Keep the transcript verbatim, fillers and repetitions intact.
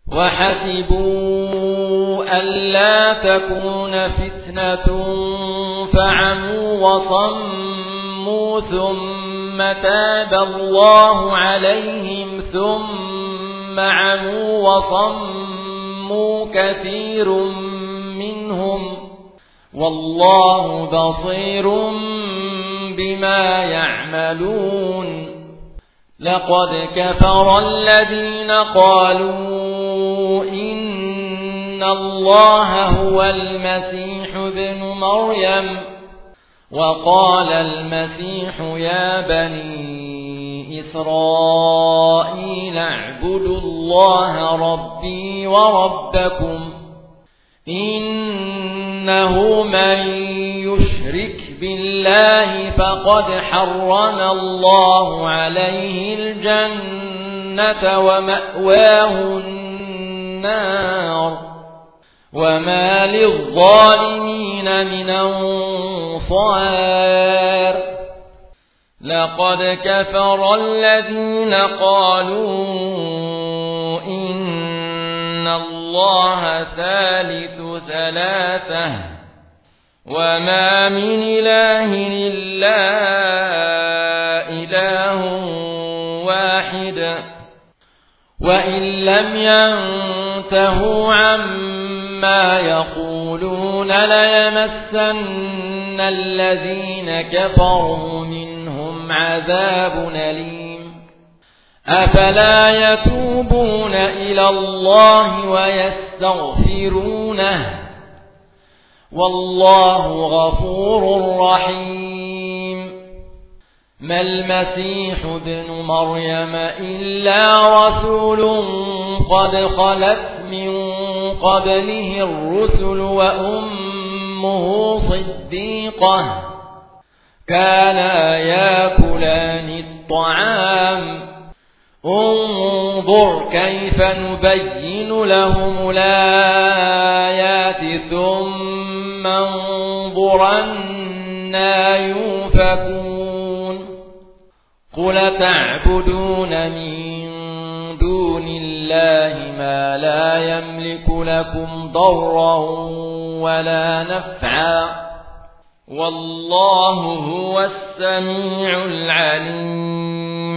وحسبوا ألا تكون فتنة فعموا وصموا ثم تاب الله عليهم ثم عموا وصموا كثير منهم والله بصير بما يعملون. لقد كفر الذين قالوا إن الله هو المسيح ابن مريم وقال المسيح يا بني إسرائيل اعبدوا الله ربي وربكم إنه من يشرك بالله فقد حرم الله عليه الجنة ومأواه النار وما للظالمين من أنصار. لقد كفر الذين قالوا إن الله ثالث ثلاثة وما من إله إلا إله واحد وإن لم ينتهوا عما يقولون ليمسن الذين كفروا منهم عذاب أليم. أفلا يتوبون إلى الله ويستغفرونه والله غفور رحيم. ما المسيح ابن مريم إلا رسول قد خلت من قبله الرسل وأمه صديقة كانا ياكلان الطعام انظر كيف نبين لهم الآيات ثم انظر أنا يؤفكون. قل تعبدون من دون الله ما لا يملك لكم ضرا ولا نفعا والله هو السميع العليم.